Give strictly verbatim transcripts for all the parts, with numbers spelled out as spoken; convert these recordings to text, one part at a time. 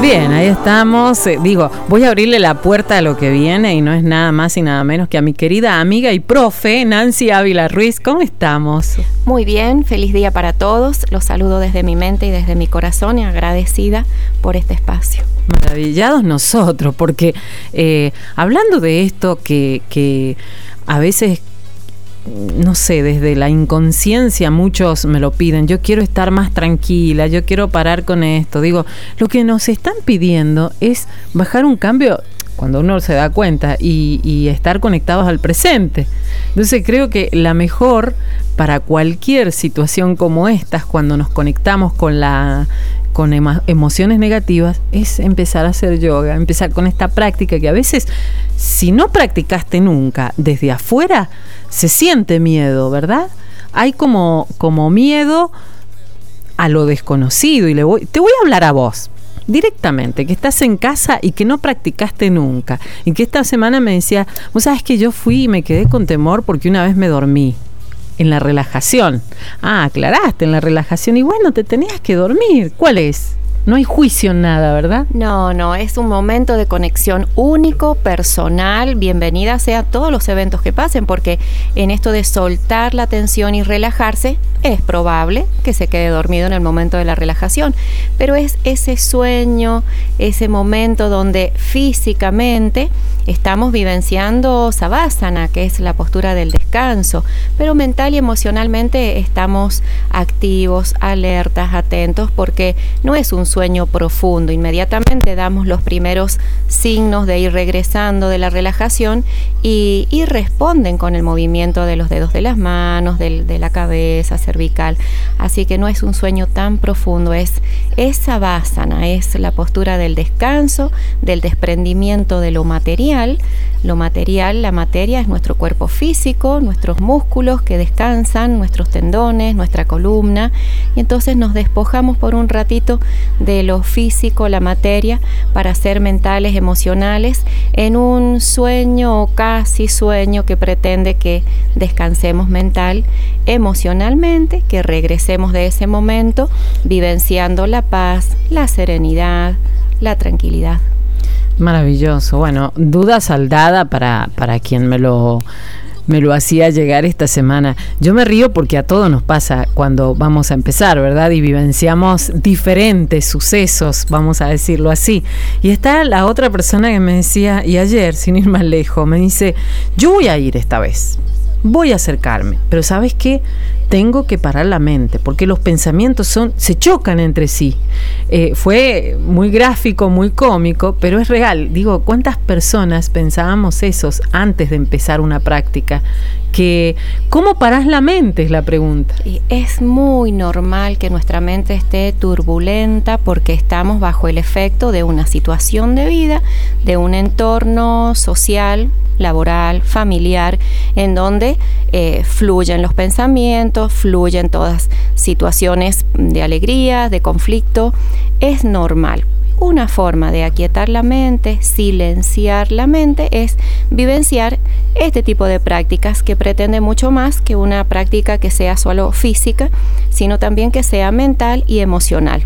Bien, ahí estamos. Eh, digo, voy a abrirle la puerta a lo que viene y no es nada más y nada menos que a mi querida amiga y profe Nancy Ávila Ruiz. ¿Cómo estamos? Muy bien, feliz día para todos. Los saludo desde mi mente y desde mi corazón y agradecida por este espacio. Maravillados nosotros, porque eh, hablando de esto que, que a veces, no sé, desde la inconsciencia muchos me lo piden, yo quiero estar más tranquila, yo quiero parar con esto. Digo, lo que nos están pidiendo es bajar un cambio cuando uno se da cuenta y, y estar conectados al presente. Entonces creo que la mejor para cualquier situación como estas, cuando nos conectamos con la con emo- emociones negativas, es empezar a hacer yoga, empezar con esta práctica que a veces, si no practicaste nunca, desde afuera se siente miedo, ¿verdad? Hay como, como miedo a lo desconocido. Y le voy, te voy a hablar a vos directamente, que estás en casa y que no practicaste nunca, y que esta semana me decía, vos sabés que yo fui y me quedé con temor porque una vez me dormí en la relajación. Ah, aclaraste, en la relajación, y bueno, te tenías que dormir. ¿Cuál es? No hay juicio en nada, ¿verdad? No, no, es un momento de conexión único, personal. Bienvenida sea todos los eventos que pasen, porque en esto de soltar la tensión y relajarse, es probable que se quede dormido en el momento de la relajación, pero es ese sueño, ese momento donde físicamente estamos vivenciando Savasana, que es la postura del descanso, pero mental y emocionalmente estamos activos, alertas, atentos, porque no es un sueño profundo. Inmediatamente damos los primeros signos de ir regresando de la relajación y, y responden con el movimiento de los dedos de las manos, de, de la cabeza cervical. Así que no es un sueño tan profundo, es esa Savasana, es la postura del descanso, del desprendimiento de lo material. Lo material, la materia es nuestro cuerpo físico, nuestros músculos que descansan, nuestros tendones, nuestra columna, y entonces nos despojamos por un ratito de lo físico, la materia, para ser mentales, emocionales, en un sueño o casi sueño que pretende que descansemos mental, emocionalmente, que regresemos de ese momento vivenciando la paz, la serenidad, la tranquilidad. Maravilloso. Bueno, duda saldada para, para quien me lo, me lo hacía llegar esta semana. Yo me río porque a todos nos pasa cuando vamos a empezar, ¿verdad? Y vivenciamos diferentes sucesos, vamos a decirlo así. Y está la otra persona que me decía, y ayer, sin ir más lejos, me dice, yo voy a ir esta vez, voy a acercarme, pero ¿sabes qué? Tengo que parar la mente, porque los pensamientos son, se chocan entre sí. Eh, fue muy gráfico, muy cómico, pero es real. Digo, ¿cuántas personas pensábamos esos antes de empezar una práctica? Que, ¿cómo parás la mente? Es la pregunta. Y es muy normal que nuestra mente esté turbulenta porque estamos bajo el efecto de una situación de vida, de un entorno social, laboral, familiar, en donde eh, fluyen los pensamientos, fluyen todas situaciones de alegría, de conflicto. Es normal. Una forma de aquietar la mente, silenciar la mente, es vivenciar este tipo de prácticas que pretende mucho más que una práctica que sea solo física, sino también que sea mental y emocional.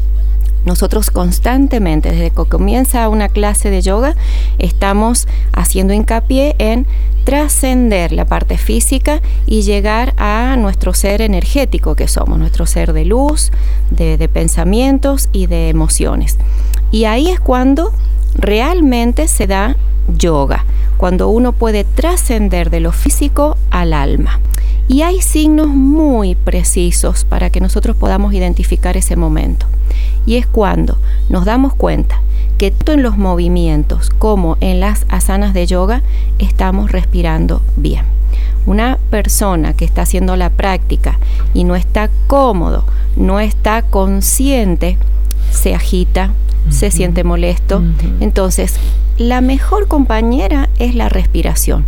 Nosotros constantemente, desde que comienza una clase de yoga, estamos haciendo hincapié en trascender la parte física y llegar a nuestro ser energético que somos, nuestro ser de luz, de, de pensamientos y de emociones. Y ahí es cuando realmente se da yoga, cuando uno puede trascender de lo físico al alma. Y hay signos muy precisos para que nosotros podamos identificar ese momento. Y es cuando nos damos cuenta que tanto en los movimientos como en las asanas de yoga estamos respirando bien. Una persona que está haciendo la práctica y no está cómodo, no está consciente, se agita, uh-huh. se siente molesto. Uh-huh. Entonces, la mejor compañera es la respiración.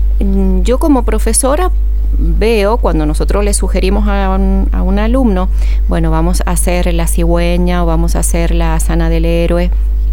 Yo como profesora veo cuando nosotros le sugerimos a un, a un alumno, bueno, vamos a hacer la cigüeña o vamos a hacer la asana del héroe.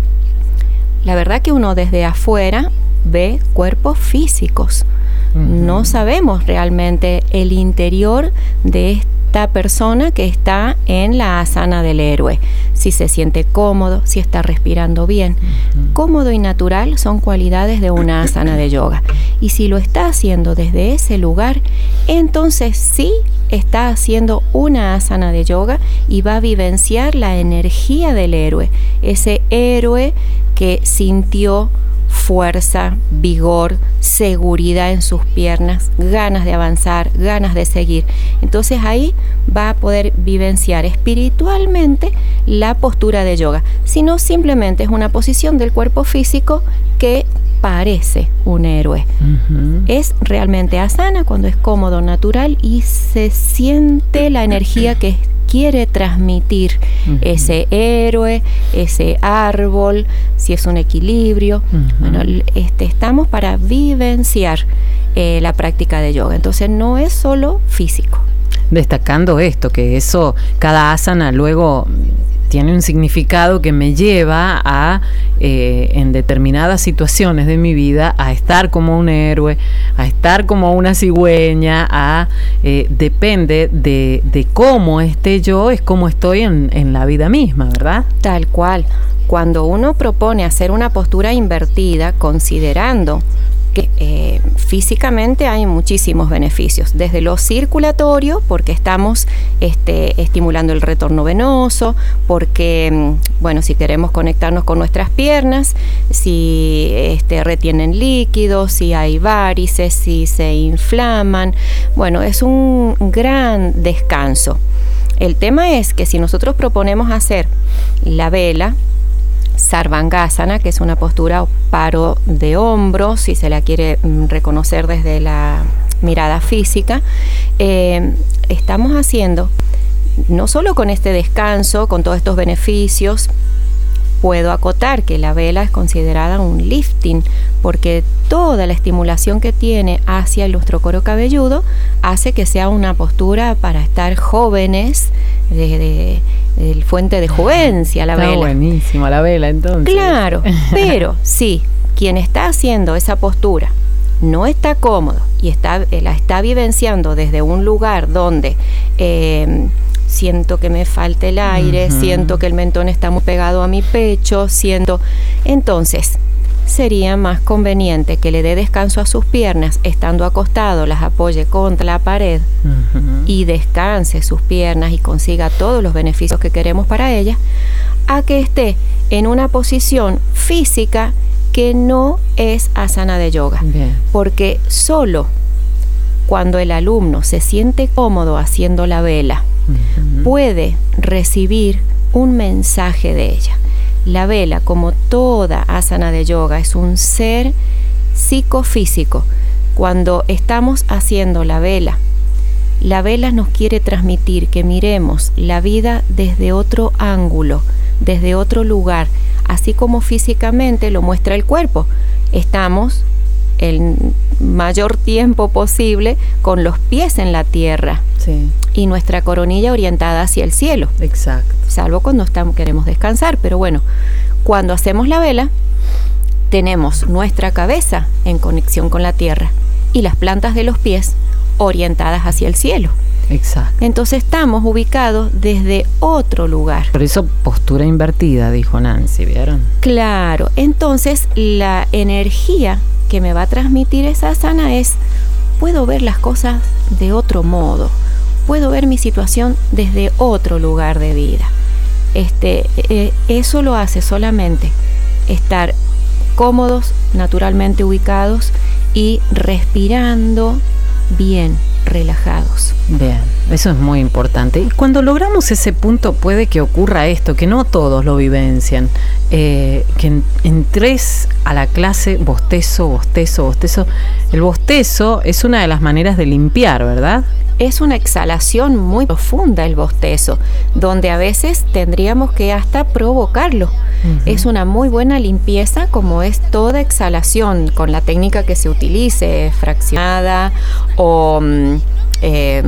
La verdad que uno desde afuera ve cuerpos físicos. Uh-huh. No sabemos realmente el interior de esta persona que está en la asana del héroe. Si se siente cómodo, si está respirando bien. Uh-huh. Cómodo y natural son cualidades de una asana de yoga. Y si lo está haciendo desde ese lugar, entonces sí está haciendo una asana de yoga y va a vivenciar la energía del héroe. Ese héroe que sintió fuerza, vigor, seguridad en sus piernas, ganas de avanzar, ganas de seguir. Entonces ahí va a poder vivenciar espiritualmente la postura de yoga. Si no, simplemente es una posición del cuerpo físico que parece un héroe. Uh-huh. Es realmente asana cuando es cómodo, natural y se siente la energía que quiere transmitir uh-huh. ese héroe, ese árbol, si es un equilibrio. Uh-huh. Bueno, este, estamos para vivenciar eh, la práctica de yoga. Entonces no es solo físico. Destacando esto, que eso, cada asana luego tiene un significado que me lleva a, eh, en determinadas situaciones de mi vida, a estar como un héroe, a estar como una cigüeña, a eh, depende de, de cómo esté yo, es como estoy en, en la vida misma, ¿verdad? Tal cual. Cuando uno propone hacer una postura invertida, considerando que eh, físicamente hay muchísimos beneficios, desde lo circulatorio, porque estamos este, estimulando el retorno venoso, porque, bueno, si queremos conectarnos con nuestras piernas, si este, retienen líquidos, si hay varices, si se inflaman, bueno, es un gran descanso. El tema es que si nosotros proponemos hacer la vela, Sarvangasana, que es una postura o paro de hombros, si se la quiere mm, reconocer desde la mirada física, eh, estamos haciendo, no solo con este descanso, con todos estos beneficios, puedo acotar que la vela es considerada un lifting, porque toda la estimulación que tiene hacia nuestro cuero cabelludo hace que sea una postura para estar jóvenes, de, de, de fuente de jovencia la Está vela. Buenísima la vela entonces. Claro, pero sí, quien está haciendo esa postura no está cómodo y está, la está vivenciando desde un lugar donde eh, siento que me falta el aire, uh-huh. siento que el mentón está muy pegado a mi pecho, siento... Entonces, sería más conveniente que le dé descanso a sus piernas, estando acostado, las apoye contra la pared uh-huh. y descanse sus piernas y consiga todos los beneficios que queremos para ella, a que esté en una posición física que no es asana de yoga. Bien. Porque solo cuando el alumno se siente cómodo haciendo la vela, uh-huh. puede recibir un mensaje de ella. La vela, como toda asana de yoga, es un ser psicofísico. Cuando estamos haciendo la vela, la vela nos quiere transmitir que miremos la vida desde otro ángulo, desde otro lugar, así como físicamente lo muestra el cuerpo. Estamos el mayor tiempo posible con los pies en la tierra sí. y nuestra coronilla orientada hacia el cielo. Exacto. Salvo cuando estamos, queremos descansar, pero bueno, cuando hacemos la vela, tenemos nuestra cabeza en conexión con la tierra y las plantas de los pies orientadas hacia el cielo. Exacto. Entonces estamos ubicados desde otro lugar. Por eso postura invertida, dijo Nancy, ¿vieron? Claro, entonces la energía que me va a transmitir esa asana es, puedo ver las cosas de otro modo, puedo ver mi situación desde otro lugar de vida. Este, eh, eso lo hace solamente estar cómodos, naturalmente ubicados y respirando bien, relajados. Bien, eso es muy importante. Y cuando logramos ese punto puede que ocurra esto, que no todos lo vivencian, eh, que en, entres a la clase bostezo, bostezo, bostezo. El bostezo es una de las maneras de limpiar, ¿verdad? Es una exhalación muy profunda el bostezo, donde a veces tendríamos que hasta provocarlo. Uh-huh. Es una muy buena limpieza, como es toda exhalación, con la técnica que se utilice, fraccionada o eh,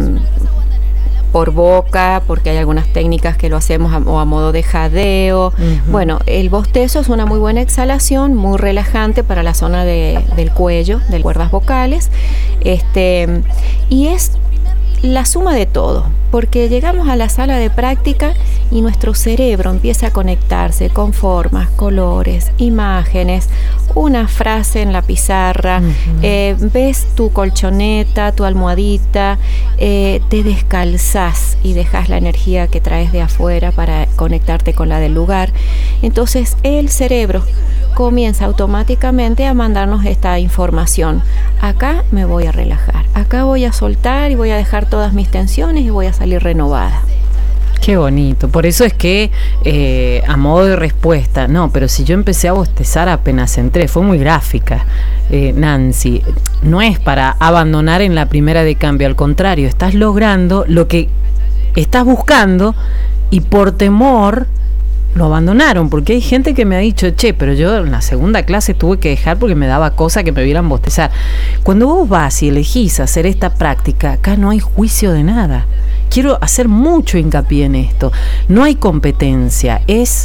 por boca, porque hay algunas técnicas que lo hacemos a, o a modo de jadeo. Uh-huh. Bueno, el bostezo es una muy buena exhalación, muy relajante para la zona de, del cuello, de las cuerdas vocales, este, y es la suma de todo, porque llegamos a la sala de práctica y nuestro cerebro empieza a conectarse con formas, colores, imágenes, una frase en la pizarra, uh-huh. eh, ves tu colchoneta, tu almohadita, eh, te descalzás y dejas la energía que traes de afuera para conectarte con la del lugar. Entonces el cerebro comienza automáticamente a mandarnos esta información. Acá me voy a relajar, acá voy a soltar y voy a dejar todas mis tensiones y voy a salir renovada. Qué bonito. Por eso es que eh, a modo de respuesta, no, pero si yo empecé a bostezar apenas entré, fue muy gráfica, eh, Nancy. No es para abandonar en la primera de cambio, al contrario, estás logrando lo que estás buscando y por temor lo abandonaron, porque hay gente que me ha dicho, che, pero yo en la segunda clase tuve que dejar porque me daba cosa que me vieran bostezar. Cuando vos vas y elegís hacer esta práctica, acá no hay juicio de nada. Quiero hacer mucho hincapié en esto. No hay competencia, es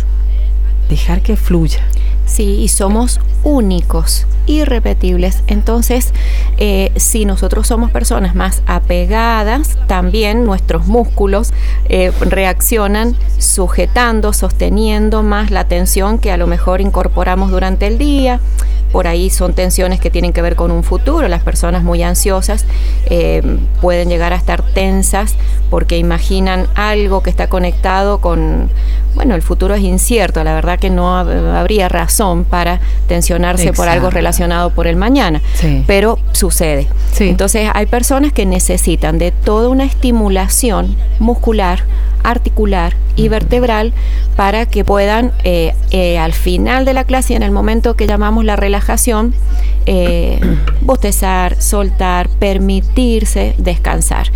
dejar que fluya. Sí, y somos únicos, irrepetibles. Entonces, eh, si nosotros somos personas más apegadas, también nuestros músculos eh, reaccionan sujetando, sosteniendo más la tensión que a lo mejor incorporamos durante el día. Por ahí son tensiones que tienen que ver con un futuro. Las personas muy ansiosas eh, pueden llegar a estar tensas porque imaginan algo que está conectado con... Bueno, el futuro es incierto, la verdad que no hab- habría razón para tensionarse Exacto. por algo relacionado por el mañana, sí. pero sucede. Sí. Entonces hay personas que necesitan de toda una estimulación muscular, articular y vertebral para que puedan eh, eh, al final de la clase y en el momento que llamamos la relajación, eh, bostezar, soltar, permitirse descansar.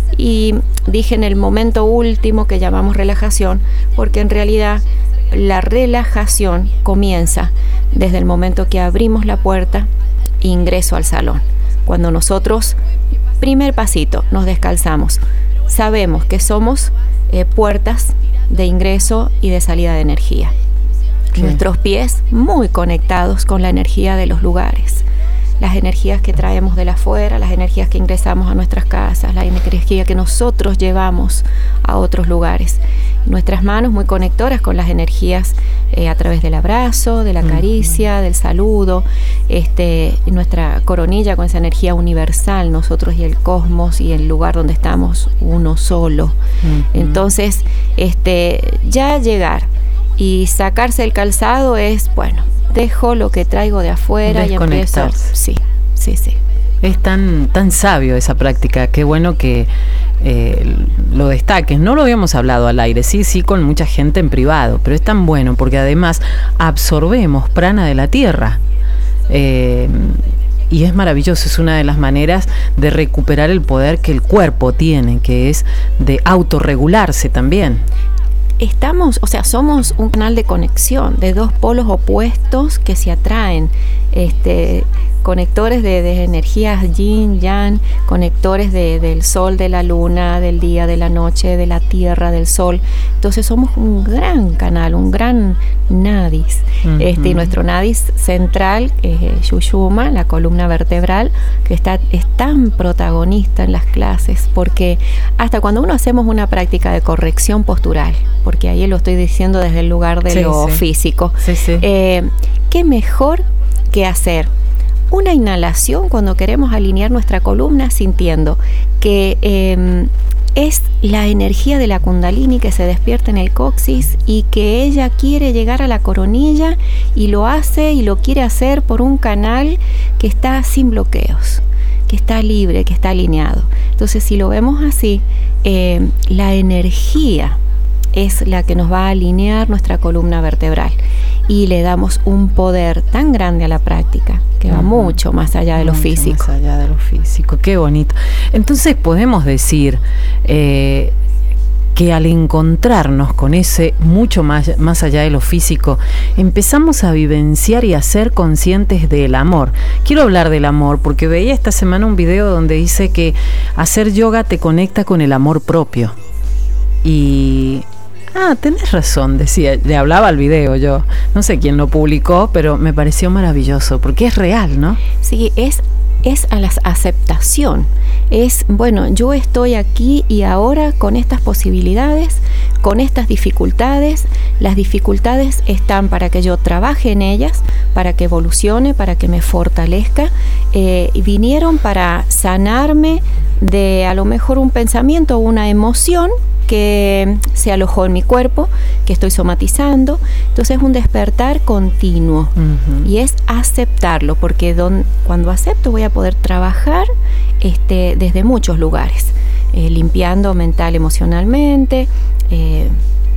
Y dije en el momento último que llamamos relajación, porque en realidad la relajación comienza desde el momento que abrimos la puerta e ingreso al salón. Cuando nosotros, primer pasito, nos descalzamos, sabemos que somos eh, puertas de ingreso y de salida de energía. Sí. Nuestros pies muy conectados con la energía de los lugares. Las energías que traemos de la afuera, las energías que ingresamos a nuestras casas, la energía que nosotros llevamos a otros lugares. Nuestras manos muy conectoras con las energías eh, a través del abrazo, de la caricia, del saludo, este, nuestra coronilla con esa energía universal, nosotros y el cosmos y el lugar donde estamos uno solo. Uh-huh. Entonces, este, ya llegar y sacarse el calzado es, bueno, dejo lo que traigo de afuera y empiezo. Sí, sí, sí. Es tan, tan sabio esa práctica, qué bueno que eh, lo destaques. No lo habíamos hablado al aire, sí, sí, con mucha gente en privado, pero es tan bueno porque además absorbemos prana de la tierra. Eh, y es maravilloso, es una de las maneras de recuperar el poder que el cuerpo tiene, que es de autorregularse también. Estamos, o sea, somos un canal de conexión de dos polos opuestos que se atraen, este, conectores de, de energías yin, yang, conectores de, del sol, de la luna, del día, de la noche, de la tierra, del sol. Entonces somos un gran canal, un gran nadis. Uh-huh. Este, y nuestro nadis central, eh, Sushumna, la columna vertebral, que está, es tan protagonista en las clases, porque hasta cuando uno hacemos una práctica de corrección postural, porque ahí lo estoy diciendo desde el lugar de sí, lo sí. físico, sí, sí. Eh, ¿qué mejor que hacer una inhalación cuando queremos alinear nuestra columna sintiendo que eh, es la energía de la Kundalini que se despierta en el coxis y que ella quiere llegar a la coronilla y lo hace y lo quiere hacer por un canal que está sin bloqueos, que está libre, que está alineado? Entonces, si lo vemos así, eh, la energía es la que nos va a alinear nuestra columna vertebral y le damos un poder tan grande a la práctica que va uh-huh. mucho más allá de lo mucho físico. Más allá de lo físico, qué bonito. Entonces podemos decir eh, que al encontrarnos con ese mucho más, más allá de lo físico, empezamos a vivenciar y a ser conscientes del amor. Quiero hablar del amor porque veía esta semana un video donde dice que hacer yoga te conecta con el amor propio. Y... Ah, tenés razón, decía, le hablaba al video yo, no sé quién lo publicó, pero me pareció maravilloso, porque es real, ¿no? Sí, es es a la aceptación. Es, bueno, yo estoy aquí y ahora con estas posibilidades, con estas dificultades. Las dificultades están para que yo trabaje en ellas, para que evolucione, para que me fortalezca. Eh, y vinieron para sanarme de a lo mejor un pensamiento o una emoción que se alojó en mi cuerpo, que estoy somatizando. Entonces es un despertar continuo. Uh-huh. Y es aceptarlo, porque don, cuando acepto voy a poder trabajar este, desde muchos lugares, eh, limpiando mental, emocionalmente, eh,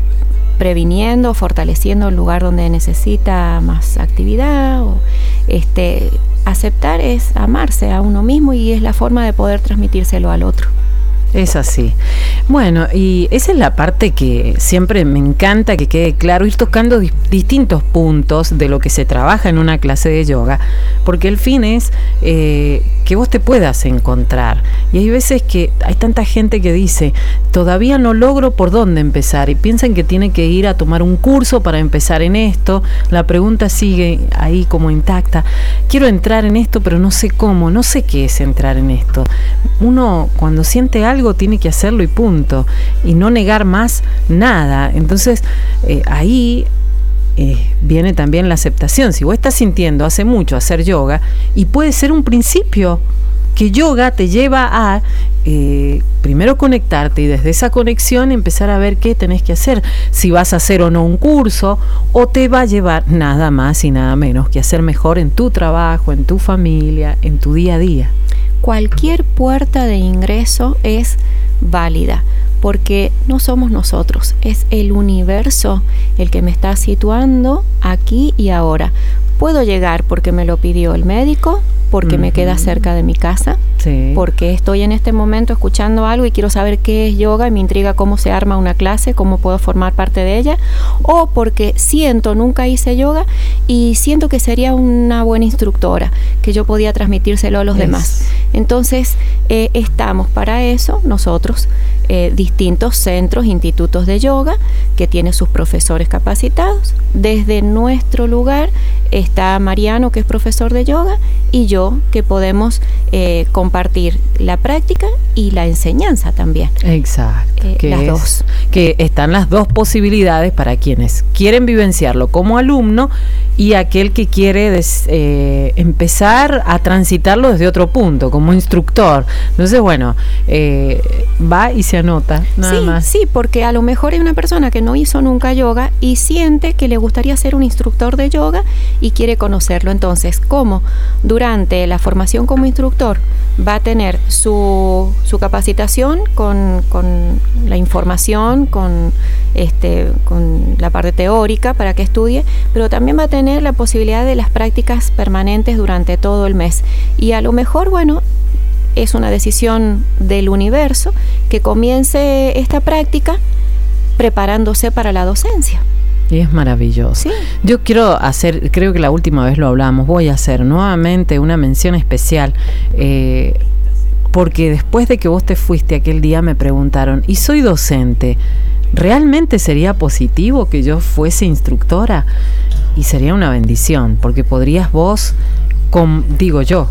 previniendo, fortaleciendo el lugar donde necesita más actividad. O, este, aceptar es amarse a uno mismo y es la forma de poder transmitírselo al otro. Es así. Bueno, y esa es la parte que siempre me encanta que quede claro, ir tocando di- distintos puntos de lo que se trabaja en una clase de yoga, porque el fin es eh, que vos te puedas encontrar. Y hay veces que hay tanta gente que dice, todavía no logro por dónde empezar, y piensan que tiene que ir a tomar un curso para empezar en esto. La pregunta sigue ahí como intacta. Quiero entrar en esto, pero no sé cómo, no sé qué es entrar en esto. Uno cuando siente algo tiene que hacerlo y punto, y no negar más nada. Entonces eh, ahí eh, viene también la aceptación. Si vos estás sintiendo hace mucho hacer yoga, y puede ser un principio, que yoga te lleva a eh, primero conectarte y desde esa conexión empezar a ver qué tenés que hacer, si vas a hacer o no un curso, o te va a llevar nada más y nada menos que hacer mejor en tu trabajo, en tu familia, en tu día a día. Cualquier puerta de ingreso es válida, porque no somos nosotros, es el universo el que me está situando aquí y ahora. Puedo llegar porque me lo pidió el médico, porque uh-huh. me queda cerca de mi casa, sí. porque estoy en este momento escuchando algo y quiero saber qué es yoga y me intriga cómo se arma una clase, cómo puedo formar parte de ella, o porque siento, nunca hice yoga y siento que sería una buena instructora, que yo podía transmitírselo a los es. demás. Entonces, eh, estamos para eso nosotros, eh, distintos centros, institutos de yoga, que tienen sus profesores capacitados. Desde nuestro lugar está Mariano, que es profesor de yoga, y yo, que podemos eh, compartir la práctica y la enseñanza también. Exacto. Eh, que las es, dos. Que están las dos posibilidades para quienes quieren vivenciarlo como alumno y aquel que quiere des, eh, empezar a transitarlo desde otro punto, como instructor. Entonces, bueno, eh, va y se anota, nada sí, más. Sí, porque a lo mejor hay una persona que no hizo nunca yoga y siente que le gustaría ser un instructor de yoga y quiere conocerlo. Entonces, ¿cómo? Durante la formación como instructor va a tener su, su capacitación con, con la información, con, este, con la parte teórica para que estudie, pero también va a tener la posibilidad de las prácticas permanentes durante todo el mes. Y a lo mejor, bueno, es una decisión del universo que comience esta práctica preparándose para la docencia. Y es maravilloso. Sí. Yo quiero hacer, creo que la última vez lo hablamos, voy a hacer nuevamente una mención especial, eh, porque después de que vos te fuiste aquel día me preguntaron, ¿y soy docente? ¿Realmente sería positivo que yo fuese instructora? Y sería una bendición, porque podrías vos, com, digo yo,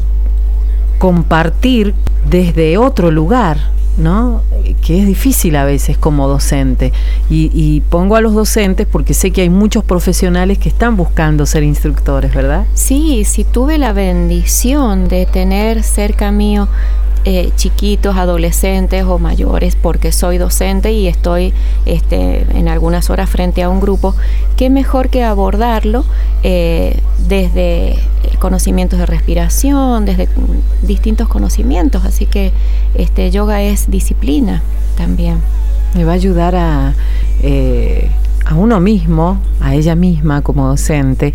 compartir desde otro lugar, ¿no? Que es difícil a veces como docente, y, y pongo a los docentes porque sé que hay muchos profesionales que están buscando ser instructores, ¿verdad? Sí, sí, tuve la bendición de tener cerca mío eh, chiquitos, adolescentes o mayores, porque soy docente y estoy este, en algunas horas frente a un grupo. Qué mejor que abordarlo eh, desde conocimientos de respiración, desde distintos conocimientos, así que este yoga es disciplina también. Me va a ayudar a, eh, a uno mismo, a ella misma como docente,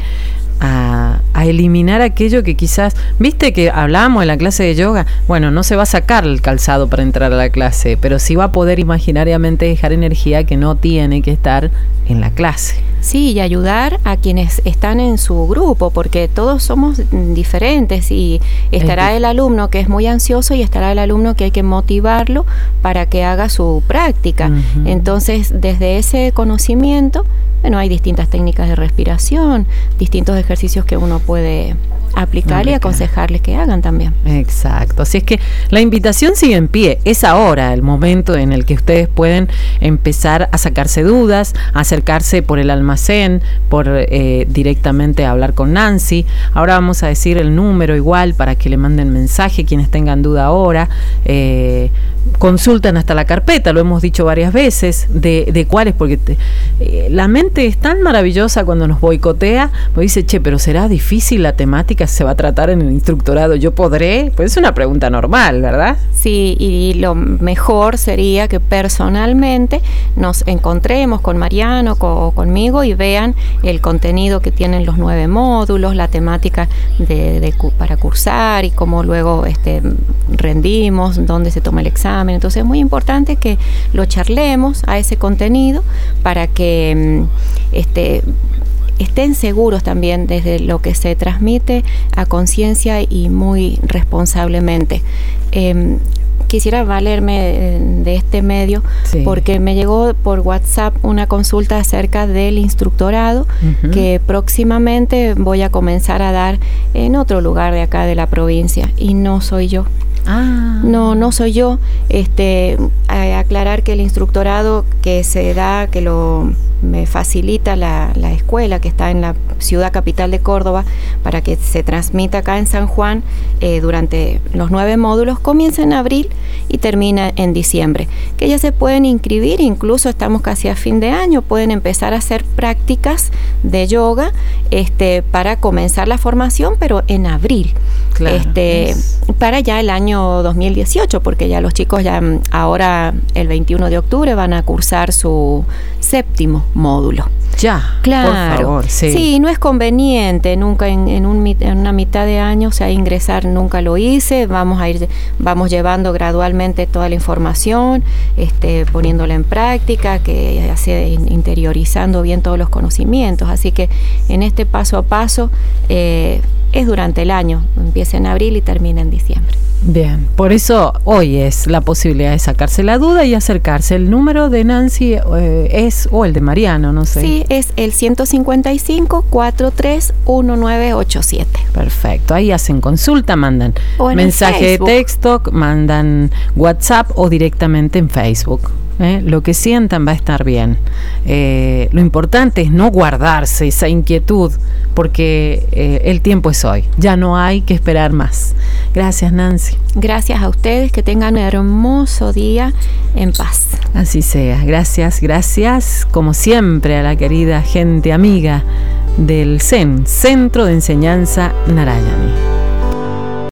a, a eliminar aquello que quizás, viste que hablábamos en la clase de yoga, bueno, no se va a sacar el calzado para entrar a la clase, pero sí va a poder imaginariamente dejar energía que no tiene que estar en la clase. Sí, y ayudar a quienes están en su grupo, porque todos somos diferentes y estará el alumno que es muy ansioso y estará el alumno que hay que motivarlo para que haga su práctica. Uh-huh. Entonces, desde ese conocimiento, bueno, hay distintas técnicas de respiración, distintos ejercicios que uno puede aplicar Aplica. y aconsejarles que hagan también. Exacto, así es que la invitación sigue en pie, es ahora el momento en el que ustedes pueden empezar a sacarse dudas, a acercarse por el almacén, por eh, directamente a hablar con Nancy. Ahora vamos a decir el número igual para que le manden mensaje quienes tengan duda ahora. Eh, consultan hasta la carpeta, lo hemos dicho varias veces, de, de cuáles, porque te, eh, la mente es tan maravillosa cuando nos boicotea, pues dice, che, pero será difícil la temática, se va a tratar en el instructorado, ¿yo podré? Pues es una pregunta normal, ¿verdad? Sí, y lo mejor sería que personalmente nos encontremos con Mariano o conmigo y vean el contenido que tienen los nueve módulos, la temática de, de, para cursar y cómo luego este, rendimos, dónde se toma el examen. Entonces es muy importante que lo charlemos a ese contenido para que este, estén seguros también desde lo que se transmite a conciencia y muy responsablemente. Eh, quisiera valerme de este medio sí. porque me llegó por WhatsApp una consulta acerca del instructorado uh-huh. que próximamente voy a comenzar a dar en otro lugar de acá de la provincia y no soy yo. Ah. No, no soy yo. Este, a aclarar que el instructorado que se da, que lo me facilita la, la escuela que está en la ciudad capital de Córdoba para que se transmita acá en San Juan eh, durante los nueve módulos, comienza en abril y termina en diciembre. Que ya se pueden inscribir, incluso estamos casi a fin de año, pueden empezar a hacer prácticas de yoga este, para comenzar la formación, pero en abril. Claro, este, es... para ya el año dos mil dieciocho, porque ya los chicos ya ahora el veintiuno de octubre van a cursar su séptimo módulo. Ya, claro, por favor, sí. Sí, no es conveniente, nunca en, en, un, en una mitad de año, o sea, ingresar nunca lo hice, vamos a ir, vamos llevando gradualmente toda la información, este, poniéndola en práctica, que hace, interiorizando bien todos los conocimientos, así que en este paso a paso eh, es durante el año, empieza en abril y termina en diciembre. Bien, por eso hoy es la posibilidad de sacarse la duda y acercarse. El número de Nancy eh, es, o el de Mariano, no sé. Sí, es el ciento cincuenta y cinco, cuarenta y tres, diecinueve ochenta y siete. Perfecto, ahí hacen consulta, mandan mensaje de texto, mandan WhatsApp o directamente en Facebook. ¿Eh? Lo que sientan va a estar bien. Eh, lo importante es no guardarse esa inquietud, porque eh, el tiempo es hoy, ya no hay que esperar más. Gracias, Nancy. Gracias a ustedes, que tengan un hermoso día en paz. Así sea, gracias, gracias como siempre a la querida gente amiga del C E N, Centro de Enseñanza Narayani.